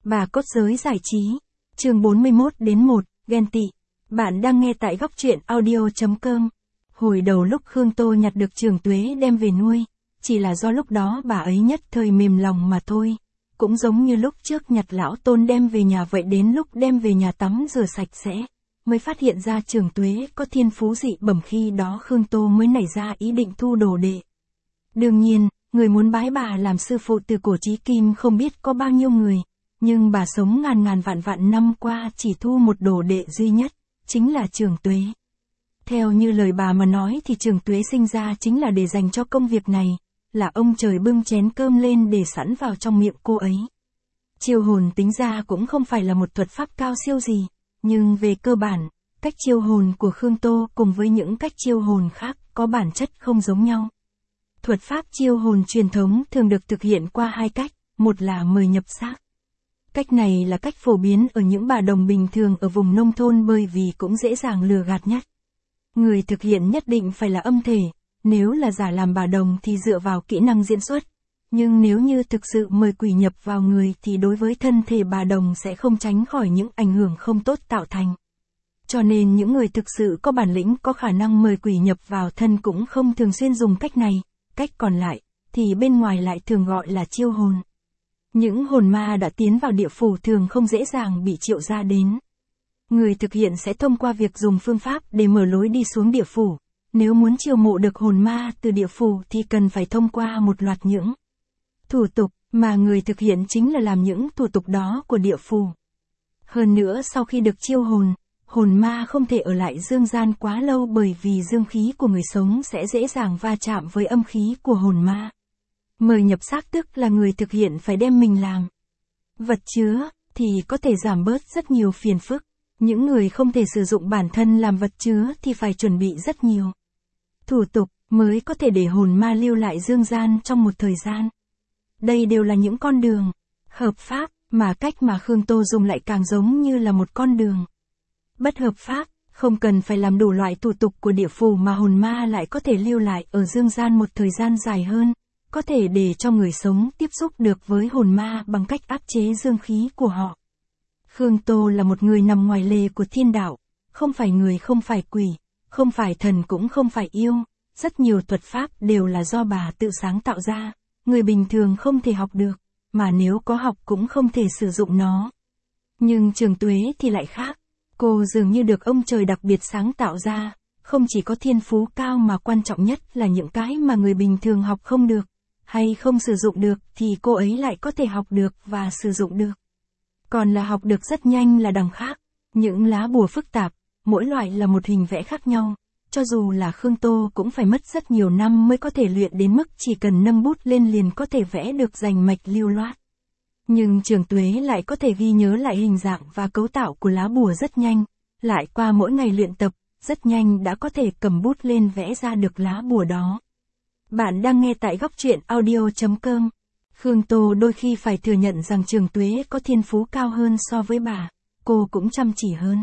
Bà cốt giới giải trí. Chương 41-1, ghen tị. Bạn đang nghe tại góc truyện audio.com. Hồi đầu lúc Khương Tô nhặt được Trường Tuế đem về nuôi, chỉ là do lúc đó bà ấy nhất thời mềm lòng mà thôi. Cũng giống như lúc trước nhặt Lão Tôn đem về nhà vậy, đến lúc đem về nhà tắm rửa sạch sẽ, mới phát hiện ra Trường Tuế có thiên phú dị bẩm, khi đó Khương Tô mới nảy ra ý định thu đồ đệ. Đương nhiên, người muốn bái bà làm sư phụ từ cổ chí kim không biết có bao nhiêu người, nhưng bà sống ngàn vạn năm qua chỉ thu một đồ đệ duy nhất, chính là Trường Tuế. Theo như lời bà mà nói thì Trường Tuế sinh ra chính là để dành cho công việc này, là ông trời bưng chén cơm lên để sẵn vào trong miệng cô ấy. Chiêu hồn tính ra cũng không phải là một thuật pháp cao siêu gì, nhưng về cơ bản, cách chiêu hồn của Khương Tô cùng với những cách chiêu hồn khác có bản chất không giống nhau. Thuật pháp chiêu hồn truyền thống thường được thực hiện qua hai cách, một là mời nhập xác. Cách này là cách phổ biến ở những bà đồng bình thường ở vùng nông thôn bởi vì cũng dễ dàng lừa gạt nhất. Người thực hiện nhất định phải là âm thể, nếu là giả làm bà đồng thì dựa vào kỹ năng diễn xuất. Nhưng nếu như thực sự mời quỷ nhập vào người thì đối với thân thể bà đồng sẽ không tránh khỏi những ảnh hưởng không tốt tạo thành. Cho nên những người thực sự có bản lĩnh có khả năng mời quỷ nhập vào thân cũng không thường xuyên dùng cách này, cách còn lại thì bên ngoài lại thường gọi là chiêu hồn. Những hồn ma đã tiến vào địa phủ thường không dễ dàng bị triệu ra đến. Người thực hiện sẽ thông qua việc dùng phương pháp để mở lối đi xuống địa phủ. Nếu muốn chiêu mộ được hồn ma từ địa phủ thì cần phải thông qua một loạt những thủ tục, mà người thực hiện chính là làm những thủ tục đó của địa phủ. Hơn nữa sau khi được chiêu hồn, hồn ma không thể ở lại dương gian quá lâu bởi vì dương khí của người sống sẽ dễ dàng va chạm với âm khí của hồn ma. Mời nhập xác tức là người thực hiện phải đem mình làm vật chứa, thì có thể giảm bớt rất nhiều phiền phức. Những người không thể sử dụng bản thân làm vật chứa thì phải chuẩn bị rất nhiều thủ tục mới có thể để hồn ma lưu lại dương gian trong một thời gian. Đây đều là những con đường hợp pháp, mà cách mà Khương Tô dùng lại càng giống như là một con đường bất hợp pháp, không cần phải làm đủ loại thủ tục của địa phủ mà hồn ma lại có thể lưu lại ở dương gian một thời gian dài hơn, có thể để cho người sống tiếp xúc được với hồn ma bằng cách áp chế dương khí của họ. Khương Tô là một người nằm ngoài lề của thiên đạo, không phải người, không phải quỷ, không phải thần cũng không phải yêu, rất nhiều thuật pháp đều là do bà tự sáng tạo ra, người bình thường không thể học được, mà nếu có học cũng không thể sử dụng nó. Nhưng Trường Tuế thì lại khác, cô dường như được ông trời đặc biệt sáng tạo ra, không chỉ có thiên phú cao mà quan trọng nhất là những cái mà người bình thường học không được, hay không sử dụng được thì cô ấy lại có thể học được và sử dụng được. Còn là học được rất nhanh là đằng khác, những lá bùa phức tạp, mỗi loại là một hình vẽ khác nhau, cho dù là Khương Tô cũng phải mất rất nhiều năm mới có thể luyện đến mức chỉ cần nâng bút lên liền có thể vẽ được rành mạch lưu loát. Nhưng Trường Tuế lại có thể ghi nhớ lại hình dạng và cấu tạo của lá bùa rất nhanh, lại qua mỗi ngày luyện tập, rất nhanh đã có thể cầm bút lên vẽ ra được lá bùa đó. Bạn đang nghe tại góc truyện audio.com. Khương Tô đôi khi phải thừa nhận rằng Trường Tuế có thiên phú cao hơn so với bà, cô cũng chăm chỉ hơn.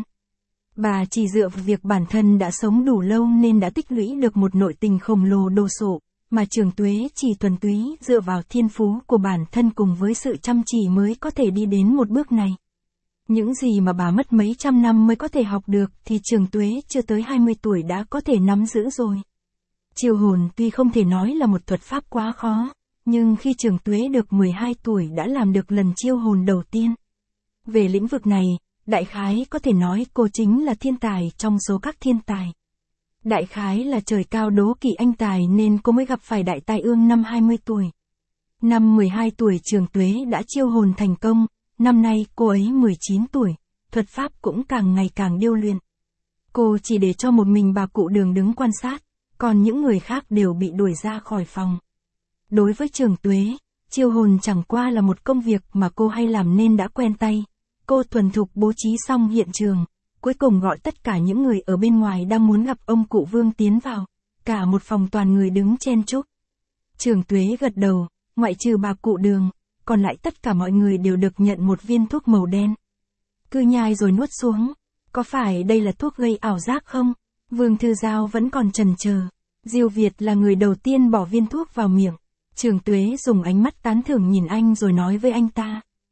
Bà chỉ dựa vào việc bản thân đã sống đủ lâu nên đã tích lũy được một nội tình khổng lồ đồ sộ, mà Trường Tuế chỉ thuần túy dựa vào thiên phú của bản thân cùng với sự chăm chỉ mới có thể đi đến một bước này. Những gì mà bà mất mấy trăm năm mới có thể học được thì Trường Tuế chưa tới 20 tuổi đã có thể nắm giữ rồi. Chiêu hồn tuy không thể nói là một thuật pháp quá khó, nhưng khi Trường Tuế được 12 tuổi đã làm được lần chiêu hồn đầu tiên. Về lĩnh vực này, đại khái có thể nói cô chính là thiên tài trong số các thiên tài. Đại khái là trời cao đố kỵ anh tài nên cô mới gặp phải đại tai ương năm 20 tuổi. Năm 12 tuổi Trường Tuế đã chiêu hồn thành công, năm nay cô ấy 19 tuổi, thuật pháp cũng càng ngày càng điêu luyện. Cô chỉ để cho một mình bà cụ Đường đứng quan sát, còn những người khác đều bị đuổi ra khỏi phòng. Đối với Trường Tuế, chiêu hồn chẳng qua là một công việc mà cô hay làm nên đã quen tay. Cô thuần thục bố trí xong hiện trường, cuối cùng gọi tất cả những người ở bên ngoài đang muốn gặp ông cụ Vương tiến vào, cả một phòng toàn người đứng chen chúc. Trường Tuế gật đầu, ngoại trừ bà cụ Đường, còn lại tất cả mọi người đều được nhận một viên thuốc màu đen. Cứ nhai rồi nuốt xuống, có phải đây là thuốc gây ảo giác không? Vương Thư Giao vẫn còn chần chờ. Diêu Việt là người đầu tiên bỏ viên thuốc vào miệng. Trường Tuế dùng ánh mắt tán thưởng nhìn anh rồi nói với anh ta.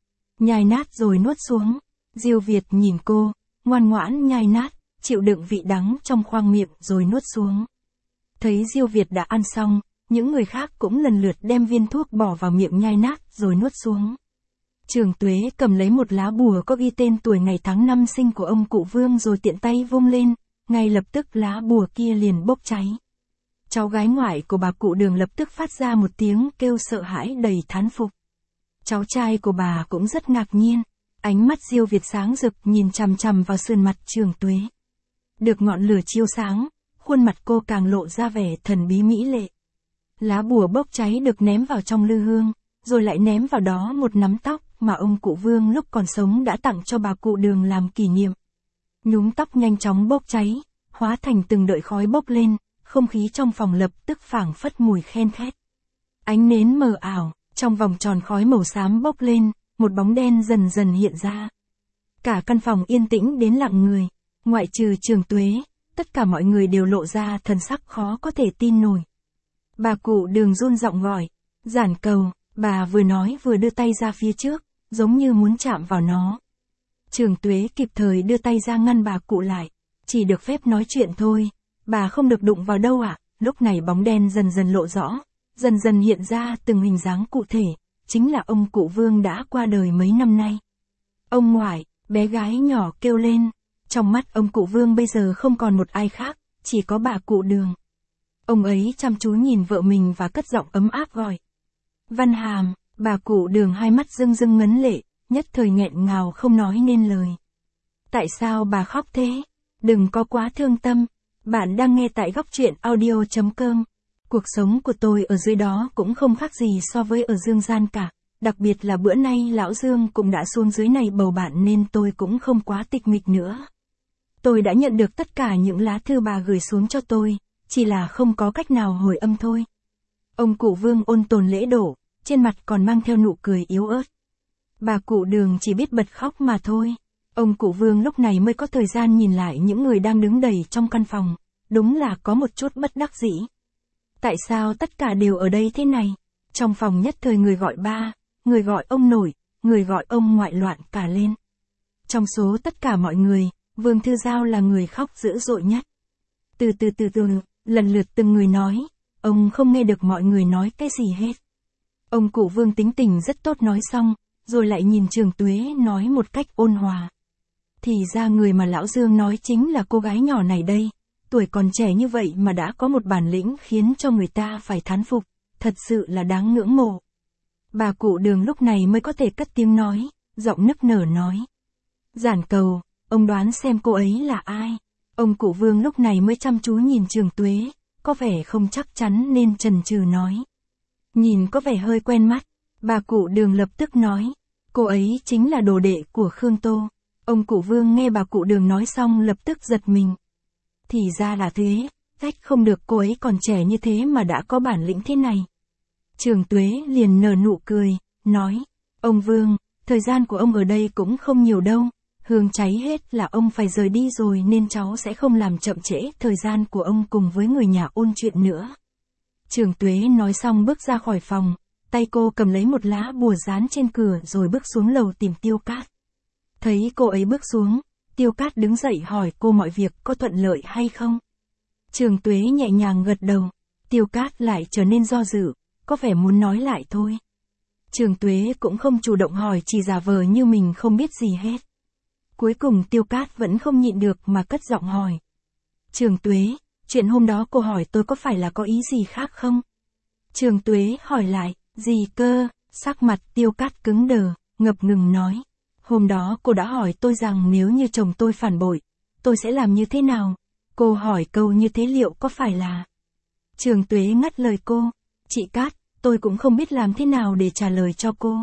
nhai nát rồi nuốt xuống. Diêu Việt nhìn cô, ngoan ngoãn nhai nát, chịu đựng vị đắng trong khoang miệng rồi nuốt xuống. Thấy Diêu Việt đã ăn xong, những người khác cũng lần lượt đem viên thuốc bỏ vào miệng nhai nát rồi nuốt xuống. Trường Tuế cầm lấy một lá bùa có ghi tên tuổi ngày tháng năm sinh của ông cụ Vương rồi tiện tay vung lên, ngay lập tức lá bùa kia liền bốc cháy. Cháu gái ngoại của bà cụ Đường lập tức phát ra một tiếng kêu sợ hãi đầy thán phục. Cháu trai của bà cũng rất ngạc nhiên, ánh mắt Diêu Việt sáng rực nhìn chằm chằm vào sườn mặt Trường Tuế. Được ngọn lửa chiếu sáng, khuôn mặt cô càng lộ ra vẻ thần bí mỹ lệ. Lá bùa bốc cháy được ném vào trong lư hương, rồi lại ném vào đó một nắm tóc mà ông cụ Vương lúc còn sống đã tặng cho bà cụ Đường làm kỷ niệm. Nhúm tóc nhanh chóng bốc cháy, hóa thành từng đợi khói bốc lên, không khí trong phòng lập tức phảng phất mùi khen khét. Ánh nến mờ ảo, trong vòng tròn khói màu xám bốc lên, một bóng đen dần dần hiện ra. Cả căn phòng yên tĩnh đến lặng người, ngoại trừ Trường Tuế, tất cả mọi người đều lộ ra thần sắc khó có thể tin nổi. Bà cụ Đường run giọng gọi, Giản Cầu, bà vừa nói vừa đưa tay ra phía trước, giống như muốn chạm vào nó. Trường Tuế kịp thời đưa tay ra ngăn bà cụ lại, chỉ được phép nói chuyện thôi, bà không được đụng vào đâu ạ. Lúc này bóng đen dần dần lộ rõ, dần dần hiện ra từng hình dáng cụ thể, chính là ông cụ Vương đã qua đời mấy năm nay. Ông ngoại, bé gái nhỏ kêu lên, trong mắt ông cụ Vương bây giờ không còn một ai khác, chỉ có bà cụ Đường. Ông ấy chăm chú nhìn vợ mình và cất giọng ấm áp gọi. Văn Hàm, bà cụ Đường hai mắt rưng rưng ngấn lệ, nhất thời nghẹn ngào không nói nên lời. Tại sao bà khóc thế? Đừng có quá thương tâm. Bạn đang nghe tại góc truyện audio.com. Cuộc sống của tôi ở dưới đó cũng không khác gì so với ở dương gian cả. Đặc biệt là bữa nay lão Dương cũng đã xuống dưới này bầu bạn nên tôi cũng không quá tịch mịch nữa. Tôi đã nhận được tất cả những lá thư bà gửi xuống cho tôi, chỉ là không có cách nào hồi âm thôi. Ông cụ Vương ôn tồn lễ độ, trên mặt còn mang theo nụ cười yếu ớt. Bà cụ Đường chỉ biết bật khóc mà thôi. Ông cụ Vương lúc này mới có thời gian nhìn lại những người đang đứng đầy trong căn phòng, đúng là có một chút bất đắc dĩ. Tại sao tất cả đều ở đây thế này? Trong phòng nhất thời người gọi ba, người gọi ông nội, người gọi ông ngoại loạn cả lên. Trong số tất cả mọi người, Vương Thư Giao là người khóc dữ dội nhất. Từ từ, lần lượt từng người nói, ông không nghe được mọi người nói cái gì hết. Ông cụ Vương tính tình rất tốt nói xong, rồi lại nhìn Trường Tuế nói một cách ôn hòa. Thì ra người mà lão Dương nói chính là cô gái nhỏ này đây, tuổi còn trẻ như vậy mà đã có một bản lĩnh khiến cho người ta phải thán phục, thật sự là đáng ngưỡng mộ. Bà cụ Đường lúc này mới có thể cất tiếng nói, giọng nức nở nói. Giản Cầu, ông đoán xem cô ấy là ai? Ông cụ Vương lúc này mới chăm chú nhìn Trường Tuế, có vẻ không chắc chắn nên chần chừ nói. Nhìn có vẻ hơi quen mắt, bà cụ Đường lập tức nói, cô ấy chính là đồ đệ của Khương Tô. Ông cụ Vương nghe bà cụ Đường nói xong lập tức giật mình. Thì ra là thế, trách không được cô ấy còn trẻ như thế mà đã có bản lĩnh thế này. Trường Tuế liền nở nụ cười, nói, ông Vương, thời gian của ông ở đây cũng không nhiều đâu, hương cháy hết là ông phải rời đi rồi nên cháu sẽ không làm chậm trễ thời gian của ông cùng với người nhà ôn chuyện nữa. Trường Tuế nói xong bước ra khỏi phòng, tay cô cầm lấy một lá bùa dán trên cửa rồi bước xuống lầu tìm Tiêu Cát. Thấy cô ấy bước xuống, Tiêu Cát đứng dậy hỏi cô mọi việc có thuận lợi hay không. Trường Tuế nhẹ nhàng gật đầu, Tiêu Cát lại trở nên do dự, có vẻ muốn nói lại thôi. Trường Tuế cũng không chủ động hỏi, chỉ giả vờ như mình không biết gì hết. Cuối cùng Tiêu Cát vẫn không nhịn được mà cất giọng hỏi. Trường Tuế, chuyện hôm đó cô hỏi tôi có phải là có ý gì khác không? Trường Tuế hỏi lại, gì cơ? Sắc mặt Tiêu Cát cứng đờ, ngập ngừng nói. Hôm đó cô đã hỏi tôi rằng nếu như chồng tôi phản bội, tôi sẽ làm như thế nào? Cô hỏi câu như thế liệu có phải là... Trường Tuế ngắt lời cô. Chị Cát, tôi cũng không biết làm thế nào để trả lời cho cô.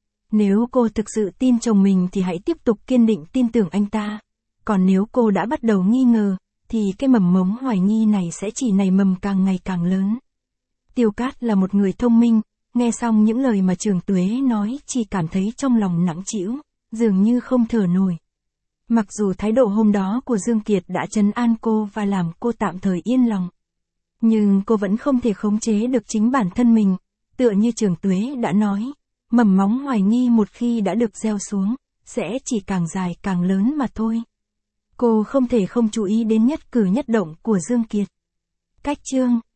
Nếu cô thực sự tin chồng mình thì hãy tiếp tục kiên định tin tưởng anh ta. Còn nếu cô đã bắt đầu nghi ngờ, thì cái mầm mống hoài nghi này sẽ chỉ nảy mầm càng ngày càng lớn. Tiêu Cát là một người thông minh, nghe xong những lời mà Trường Tuế nói chỉ cảm thấy trong lòng nặng trĩu, dường như không thở nổi. Mặc dù thái độ hôm đó của Dương Kiệt đã trấn an cô và làm cô tạm thời yên lòng, nhưng cô vẫn không thể khống chế được chính bản thân mình, tựa như Trường Tuế đã nói. Mầm móng hoài nghi một khi đã được gieo xuống, sẽ chỉ càng dài càng lớn mà thôi. Cô không thể không chú ý đến nhất cử nhất động của Dương Kiệt. Cách chương